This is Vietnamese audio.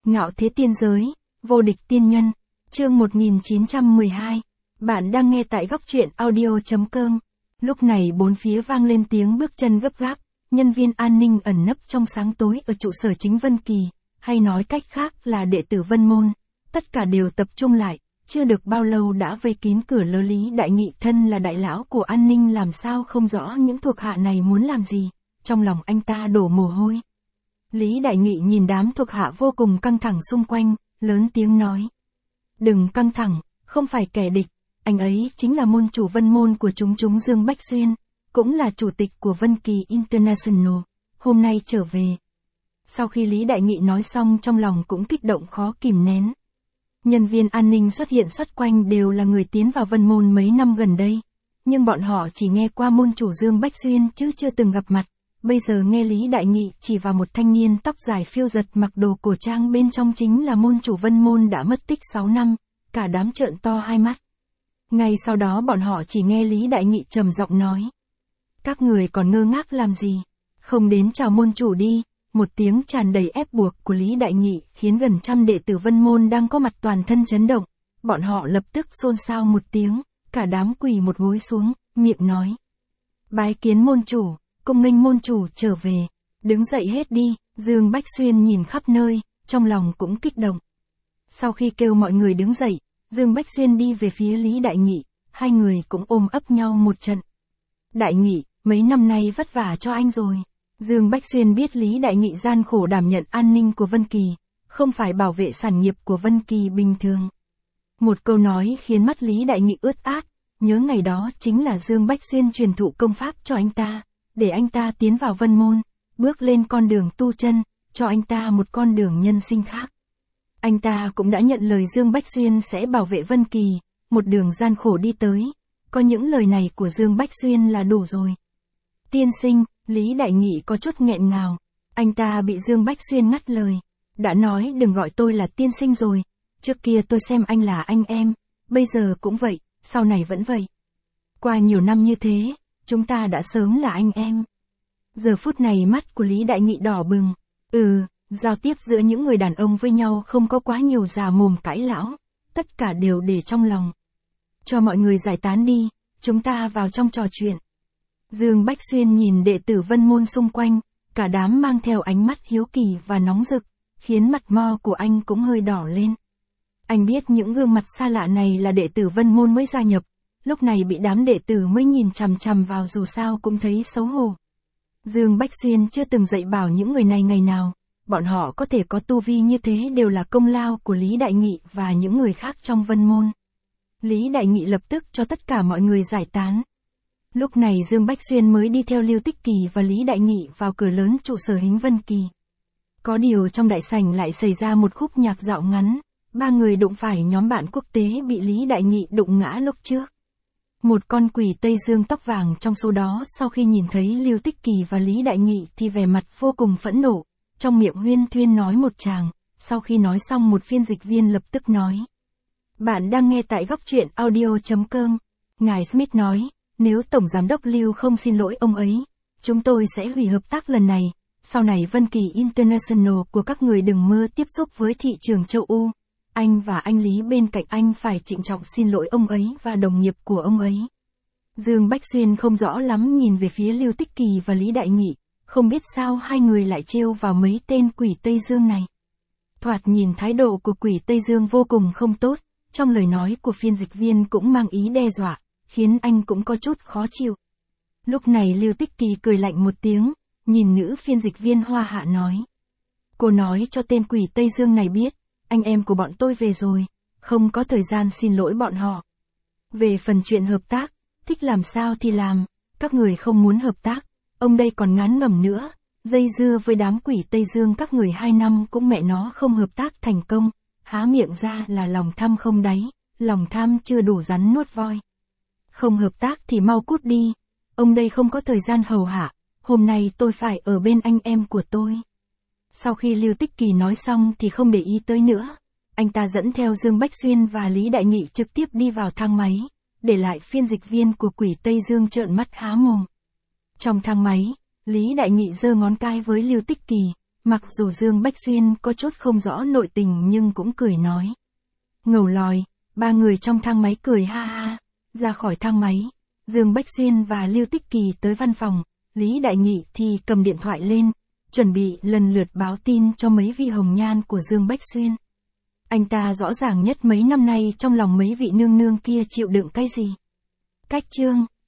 Ngạo thế tiên giới, vô địch tiên nhân, chương 1912. Bạn đang nghe tại góc truyện audio.com. Lúc này bốn phía vang lên tiếng bước chân gấp gáp, nhân viên an ninh ẩn nấp trong sáng tối ở trụ sở chính Vân Kỳ, hay nói cách khác là đệ tử Vân Môn. Tất cả đều tập trung lại, chưa được bao lâu đã vây kín cửa lơ Lý Đại Nghị thân là đại lão của an ninh làm sao không rõ những thuộc hạ này muốn làm gì, trong lòng anh ta đổ mồ hôi. Lý Đại Nghị nhìn đám thuộc hạ vô cùng căng thẳng xung quanh, lớn tiếng nói. Đừng căng thẳng, không phải kẻ địch, anh ấy chính là môn chủ Vân Môn của chúng Dương Bách Xuyên, cũng là chủ tịch của Vân Kỳ International, hôm nay trở về. Sau khi Lý Đại Nghị nói xong trong lòng cũng kích động khó kìm nén. Nhân viên an ninh xuất hiện xuất quanh đều là người tiến vào Vân Môn mấy năm gần đây, nhưng bọn họ chỉ nghe qua môn chủ Dương Bách Xuyên chứ chưa từng gặp mặt. Bây giờ nghe Lý Đại Nghị chỉ vào một thanh niên tóc dài phiêu giật mặc đồ cổ trang bên trong chính là môn chủ Vân Môn đã mất tích 6 năm, cả đám trợn to hai mắt. Ngay sau đó bọn họ chỉ nghe Lý Đại Nghị trầm giọng nói. Các người còn ngơ ngác làm gì? Không đến chào môn chủ đi. Một tiếng tràn đầy ép buộc của Lý Đại Nghị khiến gần trăm đệ tử Vân Môn đang có mặt toàn thân chấn động. Bọn họ lập tức xôn xao một tiếng, cả đám quỳ một gối xuống, miệng nói. Bái kiến môn chủ. Cung nghênh môn chủ trở về, đứng dậy hết đi. Dương Bách Xuyên nhìn khắp nơi, trong lòng cũng kích động. Sau khi kêu mọi người đứng dậy, Dương Bách Xuyên đi về phía Lý Đại Nghị, hai người cũng ôm ấp nhau một trận. Đại Nghị, mấy năm nay vất vả cho anh rồi. Dương Bách Xuyên biết Lý Đại Nghị gian khổ đảm nhận an ninh của Vân Kỳ, không phải bảo vệ sản nghiệp của Vân Kỳ bình thường. Một câu nói khiến mắt Lý Đại Nghị ướt át, nhớ ngày đó chính là Dương Bách Xuyên truyền thụ công pháp cho anh ta. Để anh ta tiến vào Vân Môn, bước lên con đường tu chân, cho anh ta một con đường nhân sinh khác. Anh ta cũng đã nhận lời Dương Bách Xuyên sẽ bảo vệ Vân Kỳ, một đường gian khổ đi tới. Có những lời này của Dương Bách Xuyên là đủ rồi. Tiên sinh, Lý Đại Nghị có chút nghẹn ngào. Anh ta bị Dương Bách Xuyên ngắt lời. Đã nói đừng gọi tôi là tiên sinh rồi. Trước kia tôi xem anh là anh em. Bây giờ cũng vậy, sau này vẫn vậy. Qua nhiều năm như thế, chúng ta đã sớm là anh em. Giờ phút này mắt của Lý Đại Nghị đỏ bừng. Giao tiếp giữa những người đàn ông với nhau không có quá nhiều già mồm cãi lão. Tất cả đều để trong lòng. Cho mọi người giải tán đi, chúng ta vào trong trò chuyện. Dương Bách Xuyên nhìn đệ tử Vân Môn xung quanh, cả đám mang theo ánh mắt hiếu kỳ và nóng rực, khiến mặt mo của anh cũng hơi đỏ lên. Anh biết những gương mặt xa lạ này là đệ tử Vân Môn mới gia nhập. Lúc này bị đám đệ tử mới nhìn chằm chằm vào dù sao cũng thấy xấu hổ. Dương Bách Xuyên chưa từng dạy bảo những người này ngày nào, bọn họ có thể có tu vi như thế đều là công lao của Lý Đại Nghị và những người khác trong Vân Môn. Lý Đại Nghị lập tức cho tất cả mọi người giải tán. Lúc này Dương Bách Xuyên mới đi theo Lưu Tích Kỳ và Lý Đại Nghị vào cửa lớn trụ sở Hính Vân Kỳ. Có điều trong đại sảnh lại xảy ra một khúc nhạc dạo ngắn, ba người đụng phải nhóm bạn quốc tế bị Lý Đại Nghị đụng ngã lúc trước. Một con quỷ Tây Dương tóc vàng trong số đó sau khi nhìn thấy Lưu Tích Kỳ và Lý Đại Nghị thì vẻ mặt vô cùng phẫn nộ, trong miệng huyên thuyên nói một tràng, sau khi nói xong một phiên dịch viên lập tức nói. Bạn đang nghe tại góc truyện audio.com. Ngài Smith nói, nếu Tổng Giám đốc Lưu không xin lỗi ông ấy, chúng tôi sẽ hủy hợp tác lần này, sau này Vân Kỳ International của các người đừng mơ tiếp xúc với thị trường châu Âu. Anh và anh Lý bên cạnh anh phải trịnh trọng xin lỗi ông ấy và đồng nghiệp của ông ấy. Dương Bách Xuyên không rõ lắm nhìn về phía Lưu Tích Kỳ và Lý Đại Nghị, không biết sao hai người lại trêu vào mấy tên quỷ Tây Dương này. Thoạt nhìn thái độ của quỷ Tây Dương vô cùng không tốt, trong lời nói của phiên dịch viên cũng mang ý đe dọa, khiến anh cũng có chút khó chịu. Lúc này Lưu Tích Kỳ cười lạnh một tiếng, nhìn nữ phiên dịch viên Hoa Hạ nói. Cô nói cho tên quỷ Tây Dương này biết, anh em của bọn tôi về rồi, không có thời gian xin lỗi bọn họ. Về phần chuyện hợp tác, thích làm sao thì làm, các người không muốn hợp tác, ông đây còn ngán ngẩm nữa, dây dưa với đám quỷ Tây Dương các người 2 năm cũng mẹ nó không hợp tác thành công, há miệng ra là lòng tham không đáy, lòng tham chưa đủ rắn nuốt voi. Không hợp tác thì mau cút đi, ông đây không có thời gian hầu hạ, hôm nay tôi phải ở bên anh em của tôi. Sau khi Lưu Tích Kỳ nói xong thì không để ý tới nữa, anh ta dẫn theo Dương Bách Xuyên và Lý Đại Nghị trực tiếp đi vào thang máy, để lại phiên dịch viên của quỷ Tây Dương trợn mắt há mồm. Trong thang máy, Lý Đại Nghị giơ ngón cái với Lưu Tích Kỳ, Mặc dù Dương Bách Xuyên có chút không rõ nội tình nhưng cũng cười nói. Ngầu lòi, ba người trong thang máy cười ha ha, ra khỏi thang máy. Dương Bách Xuyên và Lưu Tích Kỳ tới văn phòng, Lý Đại Nghị thì cầm điện thoại lên, chuẩn bị lần lượt báo tin cho mấy vị hồng nhan của Dương Bách Xuyên. Anh ta rõ ràng nhất mấy năm nay trong lòng mấy vị nương nương kia chịu đựng cái gì. Cách chương,